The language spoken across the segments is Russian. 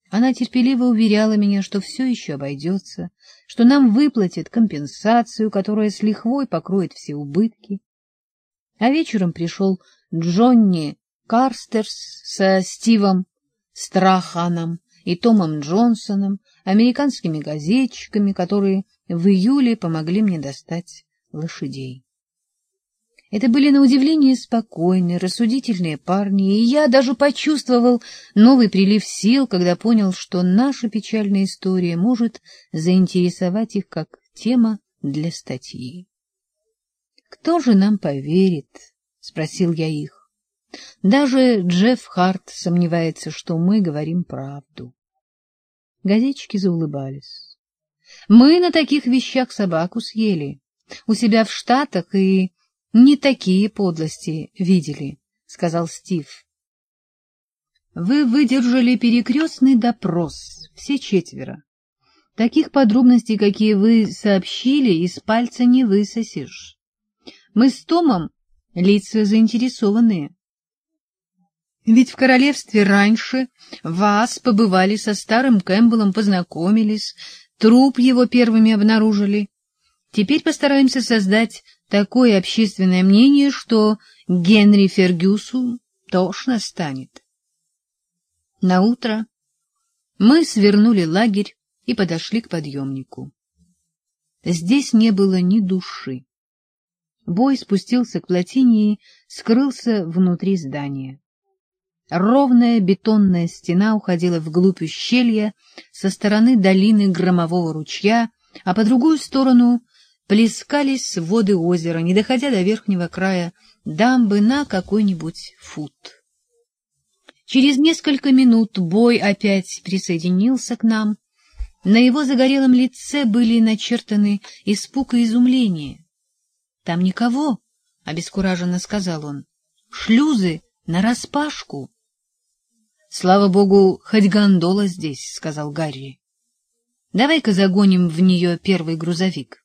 Она терпеливо уверяла меня, что все еще обойдется, что нам выплатят компенсацию, которая с лихвой покроет все убытки. А вечером пришел Джонни Карстерс со Стивом Страханом и Томом Джонсоном, американскими газетчиками, которые в июле помогли мне достать лошадей. Это были, на удивление, спокойные, рассудительные парни, и я даже почувствовал новый прилив сил, когда понял, что наша печальная история может заинтересовать их как тема для статьи. «Кто же нам поверит?» — спросил я их. Даже Джефф Харт сомневается, что мы говорим правду. Газетчики заулыбались. «Мы на таких вещах собаку съели. У себя в Штатах и не такие подлости видели», — сказал Стив. «Вы выдержали перекрестный допрос, все четверо. Таких подробностей, какие вы сообщили, из пальца не высосешь. Мы с Томом лица заинтересованные. Ведь в королевстве раньше вас побывали со старым Кэмпбеллом, познакомились, труп его первыми обнаружили. Теперь постараемся создать такое общественное мнение, что Генри Фергюсу тошно станет». Наутро мы свернули лагерь и подошли к подъемнику. Здесь не было ни души. Бой спустился к плотине и скрылся внутри здания. Ровная бетонная стена уходила вглубь ущелья со стороны долины громового ручья, а по другую сторону плескались воды озера, не доходя до верхнего края дамбы на какой-нибудь фут. Через несколько минут Бой опять присоединился к нам. На его загорелом лице были начертаны испуг и изумление. — Там никого, — обескураженно сказал он. — Шлюзы нараспашку. — Слава богу, хоть гондола здесь, — сказал Гарри. — Давай-ка загоним в нее первый грузовик.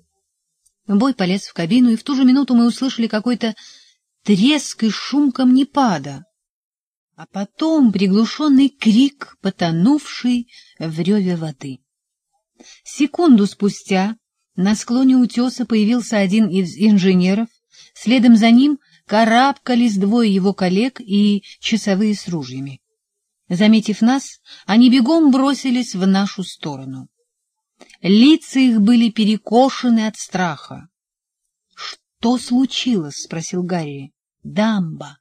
Бой полез в кабину, и в ту же минуту мы услышали какой-то треск и шум камнепада, а потом приглушенный крик, потонувший в реве воды. Секунду спустя на склоне утеса появился один из инженеров, следом за ним карабкались двое его коллег и часовые с ружьями. Заметив нас, они бегом бросились в нашу сторону. Лица их были перекошены от страха. — Что случилось? — спросил Гарри. — Дамба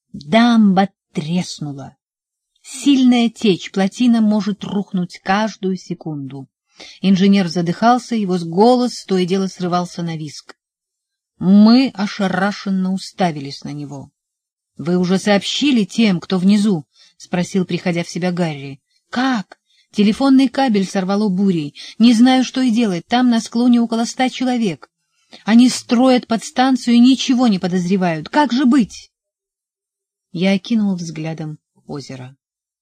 треснула. Сильная течь, плотина может рухнуть каждую секунду. Инженер задыхался, его голос то и дело срывался на визг. Мы ошарашенно уставились на него. — Вы уже сообщили тем, кто внизу? — спросил, приходя в себя Гарри. — Как? Телефонный кабель сорвало бурей. Не знаю, что и делать. Там на склоне около 100 человек. Они строят подстанцию и ничего не подозревают. Как же быть? Я окинул взглядом озеро.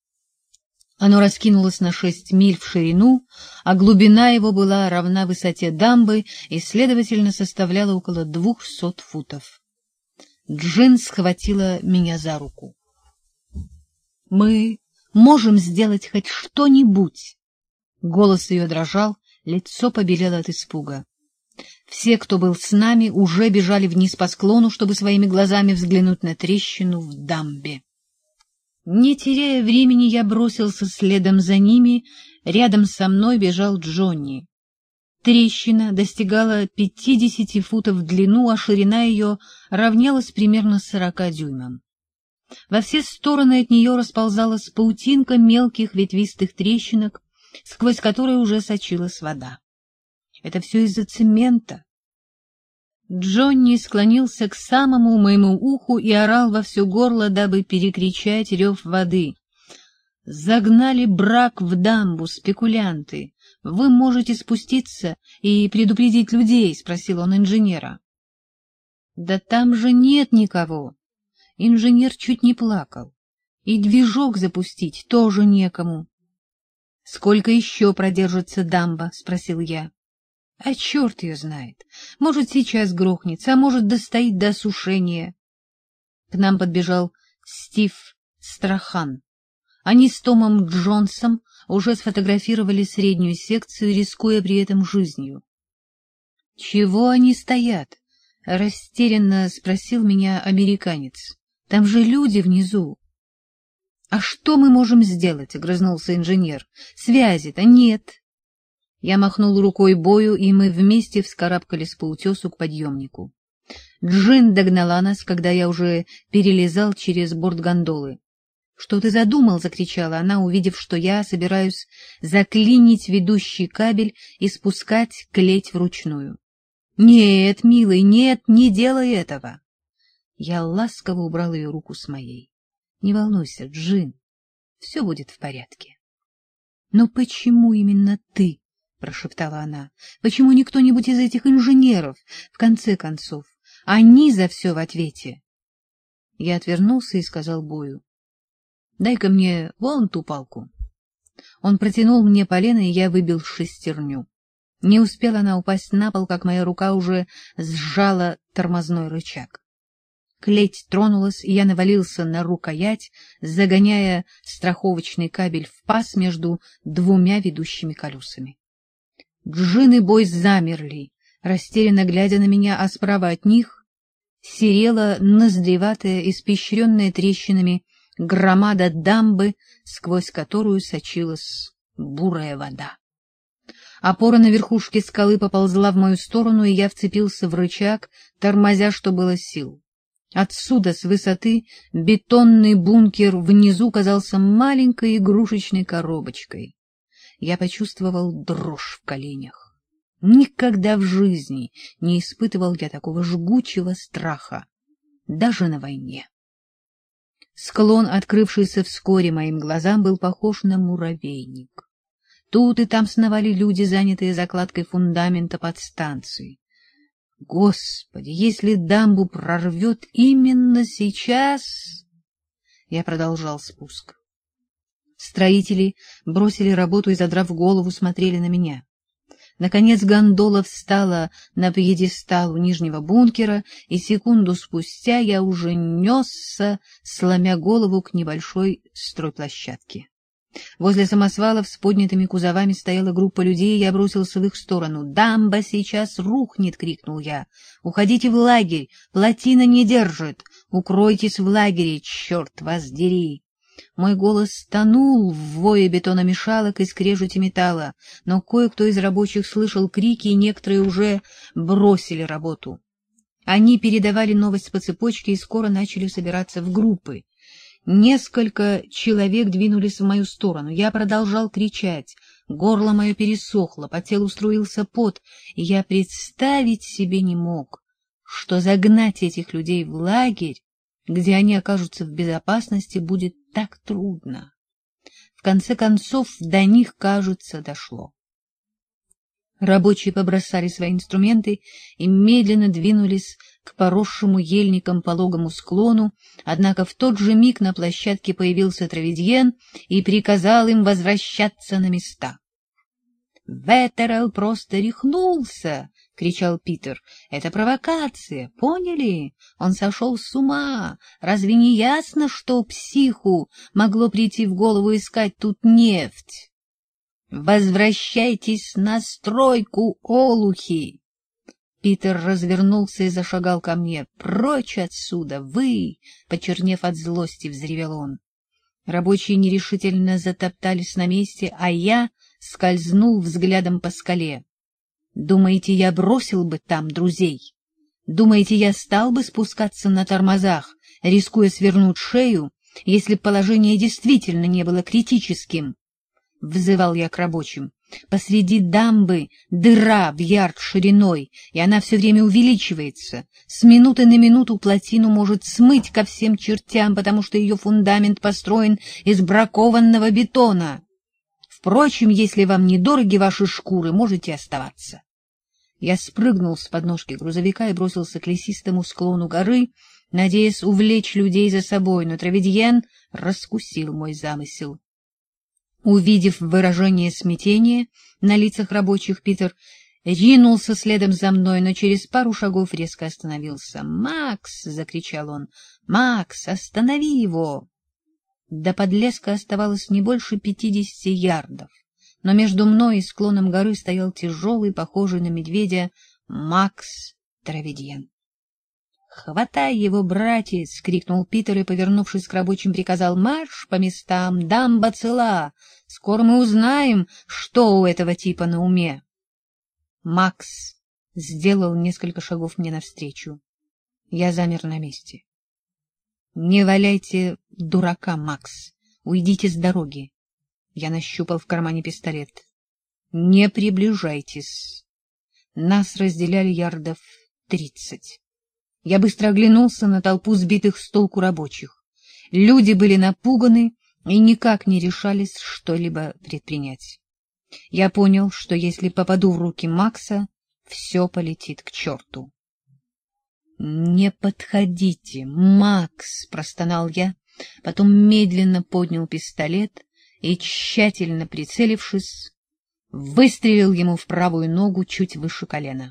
Оно раскинулось на 6 миль в ширину, а глубина его была равна высоте дамбы и, следовательно, составляла около 200 футов. Джин схватила меня за руку. — Мы можем сделать хоть что-нибудь. Голос ее дрожал, лицо побелело от испуга. Все, кто был с нами, уже бежали вниз по склону, чтобы своими глазами взглянуть на трещину в дамбе. Не теряя времени, я бросился следом за ними. Рядом со мной бежал Джонни. Трещина достигала 50 футов в длину, а ширина ее равнялась примерно 40 дюймам. Во все стороны от нее расползалась паутинка мелких ветвистых трещинок, сквозь которые уже сочилась вода. Это все из-за цемента. Джонни склонился к самому моему уху и орал во все горло, дабы перекричать рев воды. «Загнали брак в дамбу, спекулянты. Вы можете спуститься и предупредить людей?» — спросил он инженера. «Да там же нет никого». Инженер чуть не плакал. И движок запустить тоже некому. — Сколько еще продержится дамба? — спросил я. — А черт ее знает. Может, сейчас грохнется, а может, достоит до осушения. К нам подбежал Стив Страхан. Они с Томом Джонсом уже сфотографировали среднюю секцию, рискуя при этом жизнью. — Чего они стоят? — растерянно спросил меня американец. — Там же люди внизу. — А что мы можем сделать? — огрызнулся инженер. — Связи-то нет. Я махнул рукой Бою, и мы вместе вскарабкались по утесу к подъемнику. Джин догнала нас, когда я уже перелезал через борт гондолы. — Что ты задумал? — закричала она, увидев, что я собираюсь заклинить ведущий кабель и спускать клеть вручную. — Нет, милый, нет, не делай этого. Я ласково убрал ее руку с моей. — Не волнуйся, Джин, все будет в порядке. — Но почему именно ты? — прошептала она. — Почему не кто-нибудь из этих инженеров? В конце концов, они за все в ответе. Я отвернулся и сказал Бою: — Дай-ка мне вон ту палку. Он протянул мне полено, и я выбил шестерню. Не успела она упасть на пол, как моя рука уже сжала тормозной рычаг. Клеть тронулась, и я навалился на рукоять, загоняя страховочный кабель в паз между двумя ведущими колесами. Джин и Бой замерли, растерянно глядя на меня, а справа от них серела ноздреватая, испещренная трещинами громада дамбы, сквозь которую сочилась бурая вода. Опора на верхушке скалы поползла в мою сторону, и я вцепился в рычаг, тормозя, что было сил. Отсюда, с высоты, бетонный бункер внизу казался маленькой игрушечной коробочкой. Я почувствовал дрожь в коленях. Никогда в жизни не испытывал я такого жгучего страха, даже на войне. Склон, открывшийся вскоре моим глазам, был похож на муравейник. Тут и там сновали люди, занятые закладкой фундамента подстанции. Господи, если дамбу прорвет именно сейчас... Я продолжал спуск. Строители бросили работу и, задрав голову, смотрели на меня. Наконец гондола встала на пьедестал у нижнего бункера, и секунду спустя я уже несся, сломя голову, к небольшой стройплощадке. Возле самосвалов с поднятыми кузовами стояла группа людей, и я бросился в их сторону. «Дамба сейчас рухнет!» — крикнул я. «Уходите в лагерь! Плотина не держит! Укройтесь в лагере! Черт вас дери!» Мой голос тонул в вое бетономешалок и скрежете металла, но кое-кто из рабочих слышал крики, и некоторые уже бросили работу. Они передавали новость по цепочке и скоро начали собираться в группы. Несколько человек двинулись в мою сторону. Я продолжал кричать. Горло мое пересохло, по телу струился пот, и я представить себе не мог, что загнать этих людей в лагерь, где они окажутся в безопасности, будет так трудно. В конце концов, до них, кажется, дошло. Рабочие побросали свои инструменты и медленно двинулись к поросшему ельником пологому склону, однако в тот же миг на площадке появился Травидьен и приказал им возвращаться на места. — Ветерел просто рехнулся! — кричал Питер. — Это провокация, поняли? Он сошел с ума. Разве не ясно, что психу могло прийти в голову искать тут нефть? «Возвращайтесь на стройку, олухи!» Питер развернулся и зашагал ко мне. «Прочь отсюда, вы!» — почернев от злости, взревел он. Рабочие нерешительно затоптались на месте, а я скользнул взглядом по скале. «Думаете, я бросил бы там друзей? Думаете, я стал бы спускаться на тормозах, рискуя свернуть шею, если б положение действительно не было критическим?» — взывал я к рабочим. «Посреди дамбы дыра в ярд шириной, и она все время увеличивается. С минуты на минуту плотину может смыть ко всем чертям, потому что ее фундамент построен из бракованного бетона. Впрочем, если вам недороги ваши шкуры, можете оставаться». Я спрыгнул с подножки грузовика и бросился к лесистому склону горы, надеясь увлечь людей за собой, но Травидьен раскусил мой замысел. Увидев выражение смятения на лицах рабочих, Питер ринулся следом за мной, но через пару шагов резко остановился. «Макс!» — закричал он. «Макс, останови его!» До подлеска оставалось не больше 50 ярдов, но между мной и склоном горы стоял тяжелый, похожий на медведя, Макс Траведьен. — Хватай его, братец! — крикнул Питер и, повернувшись к рабочим, приказал: — Марш по местам, дамба цела! Скоро мы узнаем, что у этого типа на уме. Макс сделал несколько шагов мне навстречу. Я замер на месте. — Не валяйте дурака, Макс. Уйдите с дороги. Я нащупал в кармане пистолет. — Не приближайтесь. Нас разделяли ярдов 30. Я быстро оглянулся на толпу сбитых с толку рабочих. Люди были напуганы и никак не решались что-либо предпринять. Я понял, что если попаду в руки Макса, все полетит к черту. — Не подходите, Макс! — простонал я, потом медленно поднял пистолет и, тщательно прицелившись, выстрелил ему в правую ногу чуть выше колена.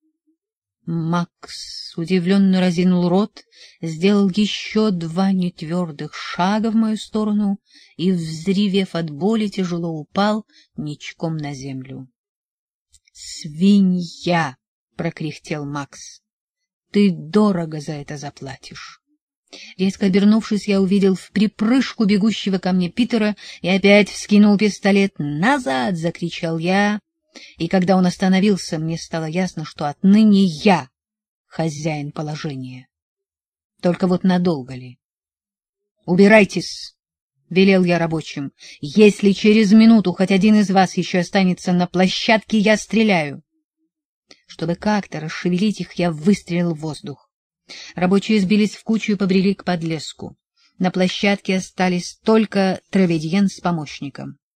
Макс удивленно разинул рот, сделал еще 2 нетвердых шага в мою сторону и, взревев от боли, тяжело упал ничком на землю. «Свинья!» — прокряхтел Макс. «Ты дорого за это заплатишь». Резко обернувшись, я увидел вприпрыжку бегущего ко мне Питера и опять вскинул пистолет. «Назад!» — закричал я. И когда он остановился, мне стало ясно, что отныне я хозяин положения. Только вот надолго ли? «Убирайтесь!» — велел я рабочим. «Если через минуту хоть один из вас еще останется на площадке, я стреляю». Чтобы как-то расшевелить их, я выстрелил в воздух. Рабочие сбились в кучу и побрели к подлеску. На площадке остались только Траведьен с помощником.